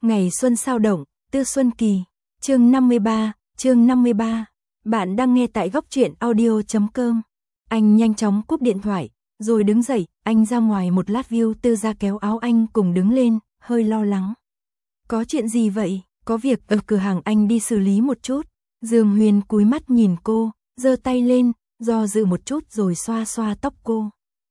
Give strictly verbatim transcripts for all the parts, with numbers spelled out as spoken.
Ngày xuân sao động, Tư Xuân Kỳ, chương năm mươi ba, chương năm mươi ba. Bạn đang nghe tại góc truyện audio chấm com. Anh nhanh chóng cúp điện thoại, rồi đứng dậy, anh ra ngoài một lát. View Tư ra kéo áo anh cùng đứng lên, hơi lo lắng. Có chuyện gì vậy? Có việc ở cửa hàng anh đi xử lý một chút. Dương Huyền cúi mắt nhìn cô, giơ tay lên, do dự một chút rồi xoa xoa tóc cô.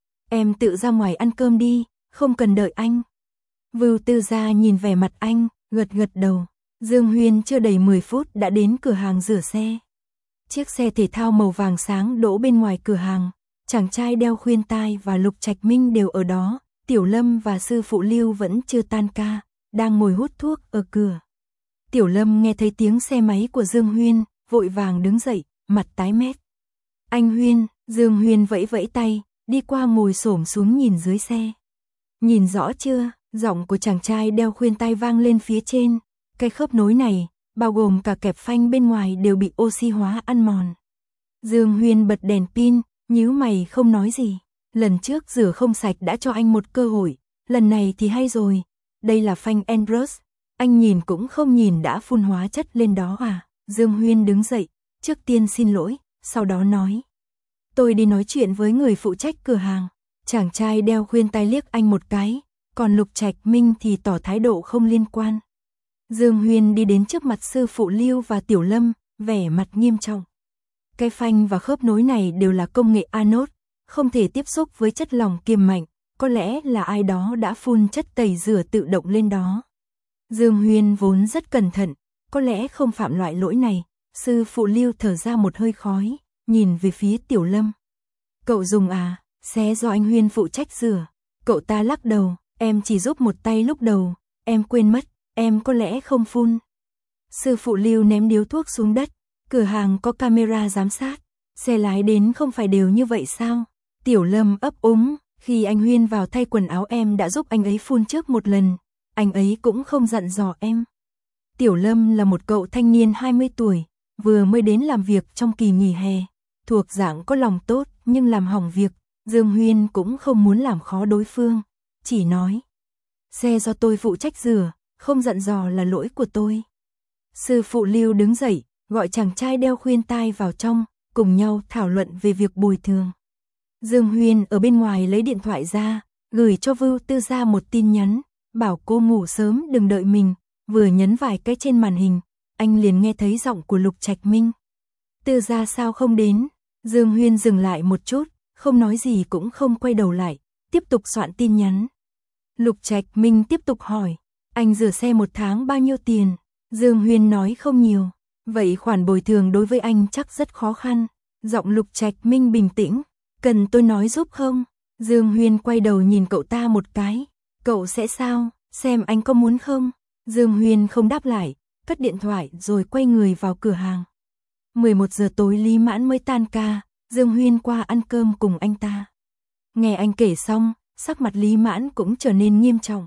Em tự ra ngoài ăn cơm đi, không cần đợi anh. Vưu Tư Gia nhìn vẻ mặt anh, gật gật đầu. Dương Huyền chưa đầy mười phút đã đến cửa hàng rửa xe. Chiếc xe thể thao màu vàng sáng đỗ bên ngoài cửa hàng. Chàng trai đeo khuyên tai và Lục Trạch Minh đều ở đó. Tiểu Lâm và sư phụ Lưu vẫn chưa tan ca, đang ngồi hút thuốc ở cửa. Tiểu Lâm nghe thấy tiếng xe máy của Dương Huyền, vội vàng đứng dậy, mặt tái mét. Anh Huyền, Dương Huyền vẫy vẫy tay, đi qua ngồi xổm xuống nhìn dưới xe. Nhìn rõ chưa? Giọng của chàng trai đeo khuyên tai vang lên phía trên. Cái khớp nối này, bao gồm cả kẹp phanh bên ngoài đều bị oxy hóa ăn mòn. Dương Huyền bật đèn pin, nhíu mày không nói gì. Lần trước rửa không sạch đã cho anh một cơ hội, lần này thì hay rồi. Đây là phanh Andros, anh nhìn cũng không nhìn đã phun hóa chất lên đó à? Dương Huyền đứng dậy, trước tiên xin lỗi, sau đó nói. Tôi đi nói chuyện với người phụ trách cửa hàng. Chàng trai đeo khuyên tai liếc anh một cái, còn Lục Trạch Minh thì tỏ thái độ không liên quan. Dương Huyền đi đến trước mặt sư phụ Lưu và Tiểu Lâm, vẻ mặt nghiêm trọng. Cái phanh và khớp nối này đều là công nghệ anode, không thể tiếp xúc với chất lỏng kiềm mạnh, có lẽ là ai đó đã phun chất tẩy rửa tự động lên đó. Dương Huyền vốn rất cẩn thận, có lẽ không phạm loại lỗi này. Sư phụ Lưu thở ra một hơi khói, nhìn về phía Tiểu Lâm. Cậu dùng à, xe do anh Huyền phụ trách rửa. Cậu ta lắc đầu, em chỉ giúp một tay lúc đầu, em quên mất, em có lẽ không phun. Sư phụ Lưu ném điếu thuốc xuống đất, cửa hàng có camera giám sát, xe lái đến không phải đều như vậy sao? Tiểu Lâm ấp úng, khi anh Huyền vào thay quần áo em đã giúp anh ấy phun trước một lần, anh ấy cũng không dặn dò em. Tiểu Lâm là một cậu thanh niên hai mươi tuổi, vừa mới đến làm việc trong kỳ nghỉ hè, thuộc dạng có lòng tốt nhưng làm hỏng việc. Dương Huyền cũng không muốn làm khó đối phương, chỉ nói. Xe do tôi phụ trách rửa, không dặn dò là lỗi của tôi. Sư phụ Lưu đứng dậy, gọi chàng trai đeo khuyên tai vào trong, cùng nhau thảo luận về việc bồi thường. Dương Huyền ở bên ngoài lấy điện thoại ra, gửi cho Vưu Tư Gia một tin nhắn, bảo cô ngủ sớm đừng đợi mình. Vừa nhấn vài cái trên màn hình, anh liền nghe thấy giọng của Lục Trạch Minh. Tư Gia sao không đến? Dương Huyền dừng lại một chút, không nói gì cũng không quay đầu lại, tiếp tục soạn tin nhắn. Lục Trạch Minh tiếp tục hỏi, anh rửa xe một tháng bao nhiêu tiền? Dương Huyền nói không nhiều, vậy khoản bồi thường đối với anh chắc rất khó khăn. Giọng Lục Trạch Minh bình tĩnh, cần tôi nói giúp không? Dương Huyền quay đầu nhìn cậu ta một cái, cậu sẽ sao, xem anh có muốn không? Dương Huyền không đáp lại, cất điện thoại rồi quay người vào cửa hàng. mười một giờ tối Lý Mãn mới tan ca, Dương Huyền qua ăn cơm cùng anh ta. Nghe anh kể xong, sắc mặt Lý Mãn cũng trở nên nghiêm trọng.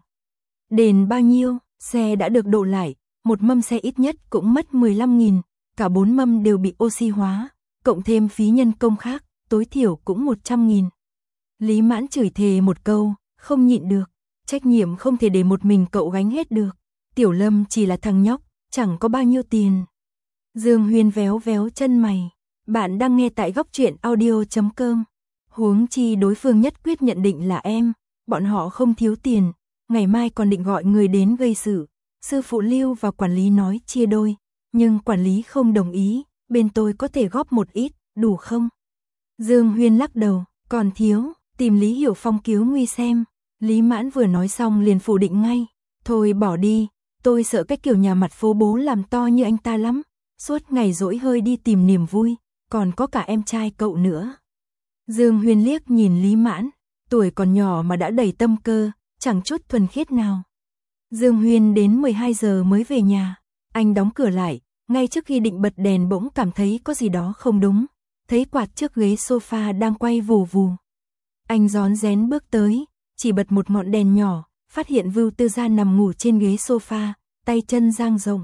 Đền bao nhiêu? Xe đã được đổ lại, một mâm xe ít nhất cũng mất mười lăm nghìn, cả bốn mâm đều bị oxy hóa, cộng thêm phí nhân công khác, tối thiểu cũng một trăm nghìn. Lý Mãn chửi thề một câu, không nhịn được, trách nhiệm không thể để một mình cậu gánh hết được. Tiểu Lâm chỉ là thằng nhóc, chẳng có bao nhiêu tiền. Dương Huyền véo véo chân mày. Bạn đang nghe tại góc truyện audio chấm com. Huống chi đối phương nhất quyết nhận định là em, bọn họ không thiếu tiền, ngày mai còn định gọi người đến gây sự. Sư phụ Lưu và quản lý nói chia đôi, nhưng quản lý không đồng ý, bên tôi có thể góp một ít, đủ không? Dương Huyền lắc đầu, còn thiếu, tìm Lý Hiểu Phong cứu nguy xem. Lý Mãn vừa nói xong liền phủ định ngay, thôi bỏ đi, tôi sợ cái kiểu nhà mặt phố bố làm to như anh ta lắm, suốt ngày dỗi hơi đi tìm niềm vui, còn có cả em trai cậu nữa. Dương Huyền liếc nhìn Lý Mãn, tuổi còn nhỏ mà đã đầy tâm cơ, chẳng chút thuần khiết nào. Dương Huyền đến mười hai giờ mới về nhà, anh đóng cửa lại, ngay trước khi định bật đèn bỗng cảm thấy có gì đó không đúng, thấy quạt trước ghế sofa đang quay vù vù. Anh rón rén bước tới, chỉ bật một ngọn đèn nhỏ, phát hiện Vưu Tư Gia nằm ngủ trên ghế sofa, tay chân dang rộng.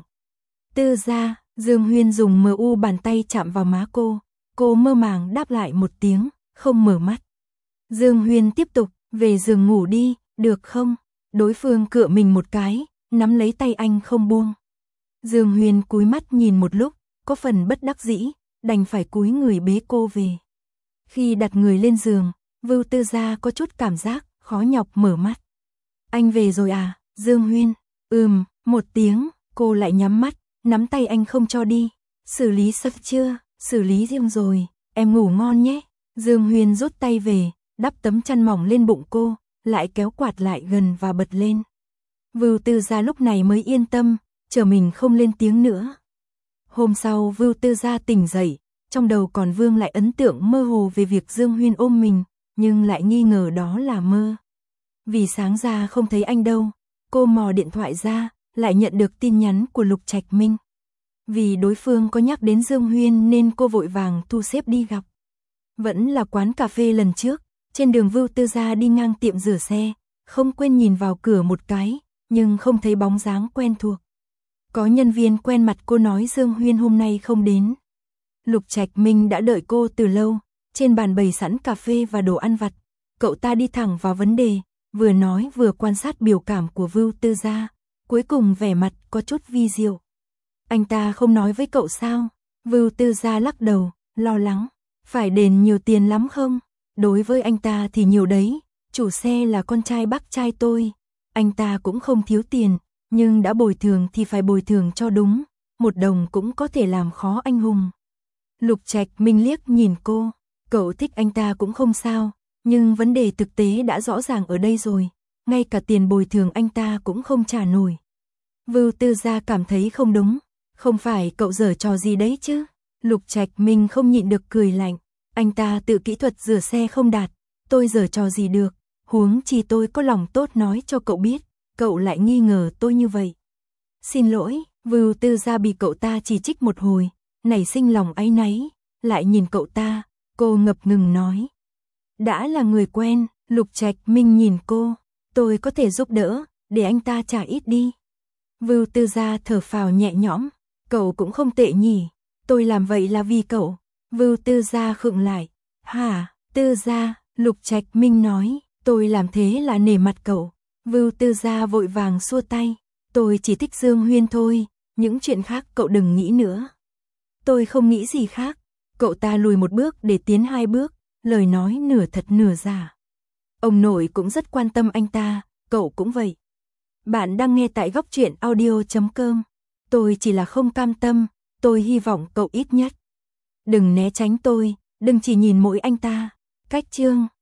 Tư Gia, Dương Huyền dùng mờ u bàn tay chạm vào má cô, cô mơ màng đáp lại một tiếng, không mở mắt. Dương Huyền tiếp tục, về giường ngủ đi, được không? Đối phương cựa mình một cái, nắm lấy tay anh không buông. Dương Huyên cúi mắt nhìn một lúc, có phần bất đắc dĩ, đành phải cúi người bế cô về. Khi đặt người lên giường, Vưu Tư Gia có chút cảm giác, khó nhọc mở mắt. Anh về rồi à, Dương Huyên? Ừm, một tiếng, cô lại nhắm mắt, nắm tay anh không cho đi. Xử lý sắp chưa? Xử lý riêng rồi, em ngủ ngon nhé. Dương Huyên rút tay về, đắp tấm chăn mỏng lên bụng cô, lại kéo quạt lại gần và bật lên. Vưu Tư Gia lúc này mới yên tâm, chờ mình không lên tiếng nữa. Hôm sau Vưu Tư Gia tỉnh dậy, trong đầu còn vương lại ấn tượng mơ hồ về việc Dương Huyên ôm mình, nhưng lại nghi ngờ đó là mơ. Vì sáng ra không thấy anh đâu, cô mò điện thoại ra, lại nhận được tin nhắn của Lục Trạch Minh. Vì đối phương có nhắc đến Dương Huyên nên cô vội vàng thu xếp đi gặp. Vẫn là quán cà phê lần trước, trên đường Vưu Tư Gia đi ngang tiệm rửa xe, không quên nhìn vào cửa một cái, nhưng không thấy bóng dáng quen thuộc. Có nhân viên quen mặt cô nói Dương Huyên hôm nay không đến. Lục Trạch Minh đã đợi cô từ lâu, trên bàn bày sẵn cà phê và đồ ăn vặt. Cậu ta đi thẳng vào vấn đề, vừa nói vừa quan sát biểu cảm của Vưu Tư Gia, cuối cùng vẻ mặt có chút vi diệu. Anh ta không nói với cậu sao? Vưu Tư Gia lắc đầu, lo lắng. Phải đền nhiều tiền lắm không? Đối với anh ta thì nhiều đấy, chủ xe là con trai bác trai tôi. Anh ta cũng không thiếu tiền, nhưng đã bồi thường thì phải bồi thường cho đúng, một đồng cũng có thể làm khó anh hùng. Lục Trạch Minh liếc nhìn cô, cậu thích anh ta cũng không sao, nhưng vấn đề thực tế đã rõ ràng ở đây rồi, ngay cả tiền bồi thường anh ta cũng không trả nổi. Vưu Tư Gia cảm thấy không đúng, không phải cậu giở trò gì đấy chứ? Lục Trạch Minh không nhịn được cười lạnh, anh ta tự kỹ thuật rửa xe không đạt, tôi giở trò gì được, huống chi tôi có lòng tốt nói cho cậu biết, cậu lại nghi ngờ tôi như vậy. Xin lỗi, Vưu Tư Gia bị cậu ta chỉ trích một hồi, nảy sinh lòng áy náy, lại nhìn cậu ta, cô ngập ngừng nói. Đã là người quen, Lục Trạch Minh nhìn cô, tôi có thể giúp đỡ, để anh ta trả ít đi. Vưu Tư Gia thở phào nhẹ nhõm, cậu cũng không tệ nhỉ, tôi làm vậy là vì cậu. Vưu Tư Gia khựng lại, hả, Tư Gia, Lục Trạch Minh nói, tôi làm thế là nể mặt cậu. Vưu Tư Gia vội vàng xua tay, tôi chỉ thích Dương Huyên thôi, những chuyện khác cậu đừng nghĩ nữa. Tôi không nghĩ gì khác. Cậu ta lùi một bước để tiến hai bước, lời nói nửa thật nửa giả. Ông nội cũng rất quan tâm anh ta, cậu cũng vậy. Bạn đang nghe tại góc truyện audio chấm com. Tôi chỉ là không cam tâm, tôi hy vọng cậu ít nhất đừng né tránh tôi, đừng chỉ nhìn mỗi anh ta. Cách chương